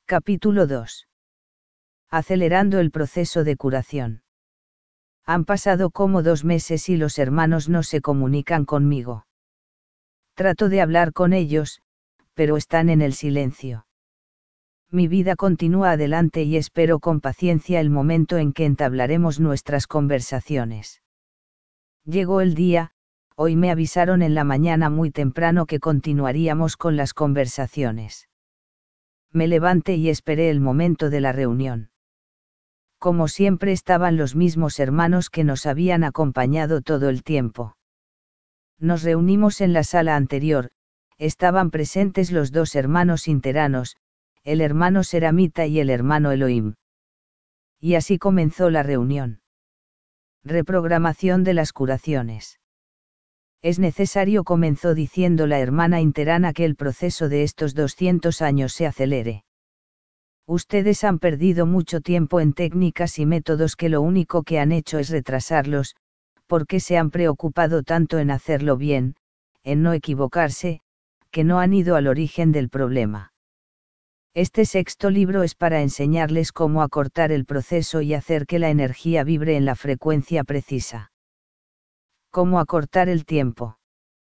Capítulo 2. Acelerando el proceso de curación. Han pasado como 2 meses y los hermanos no se comunican conmigo. Trato de hablar con ellos, pero están en el silencio. Mi vida continúa adelante y espero con paciencia el momento en que entablaremos nuestras conversaciones. Llegó el día, hoy me avisaron en la mañana muy temprano que continuaríamos con las conversaciones. Me levanté y esperé el momento de la reunión. Como siempre estaban los mismos hermanos que nos habían acompañado todo el tiempo. Nos reunimos en la sala anterior, estaban presentes los 2 hermanos interanos, el hermano Seramita y el hermano Elohim. Y así comenzó la reunión. Reprogramación de las curaciones. Es necesario, comenzó diciendo la hermana interana, que el proceso de estos 200 años se acelere. Ustedes han perdido mucho tiempo en técnicas y métodos que lo único que han hecho es retrasarlos, porque se han preocupado tanto en hacerlo bien, en no equivocarse, que no han ido al origen del problema. Este 6º libro es para enseñarles cómo acortar el proceso y hacer que la energía vibre en la frecuencia precisa. ¿Cómo acortar el tiempo?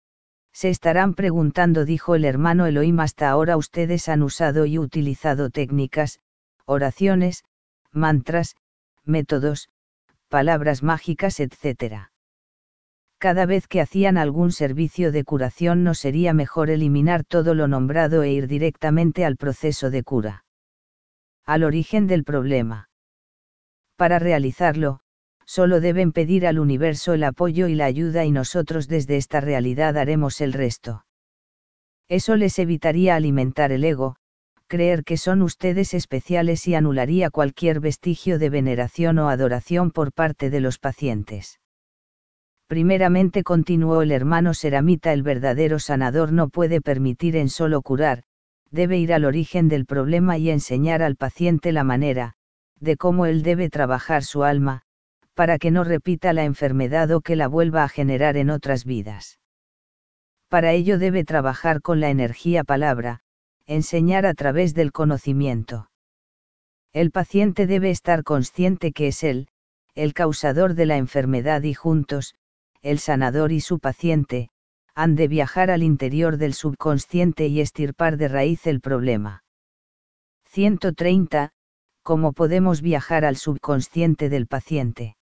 Se estarán preguntando, dijo el hermano Elohim. Hasta ahora ustedes han usado y utilizado técnicas, oraciones, mantras, métodos, palabras mágicas, etc. Cada vez que hacían algún servicio de curación, ¿no sería mejor eliminar todo lo nombrado e ir directamente al proceso de cura? Al origen del problema. Para realizarlo, solo deben pedir al universo el apoyo y la ayuda, y nosotros desde esta realidad haremos el resto. Eso les evitaría alimentar el ego, creer que son ustedes especiales, y anularía cualquier vestigio de veneración o adoración por parte de los pacientes. Primeramente, continuó el hermano Seramita, el verdadero sanador no puede permitir en solo curar, debe ir al origen del problema y enseñar al paciente la manera, de cómo él debe trabajar su alma, para que no repita la enfermedad o que la vuelva a generar en otras vidas. Para ello debe trabajar con la energía palabra, enseñar a través del conocimiento. El paciente debe estar consciente que es él, el causador de la enfermedad, y juntos, el sanador y su paciente, han de viajar al interior del subconsciente y extirpar de raíz el problema. 130. ¿Cómo podemos viajar al subconsciente del paciente?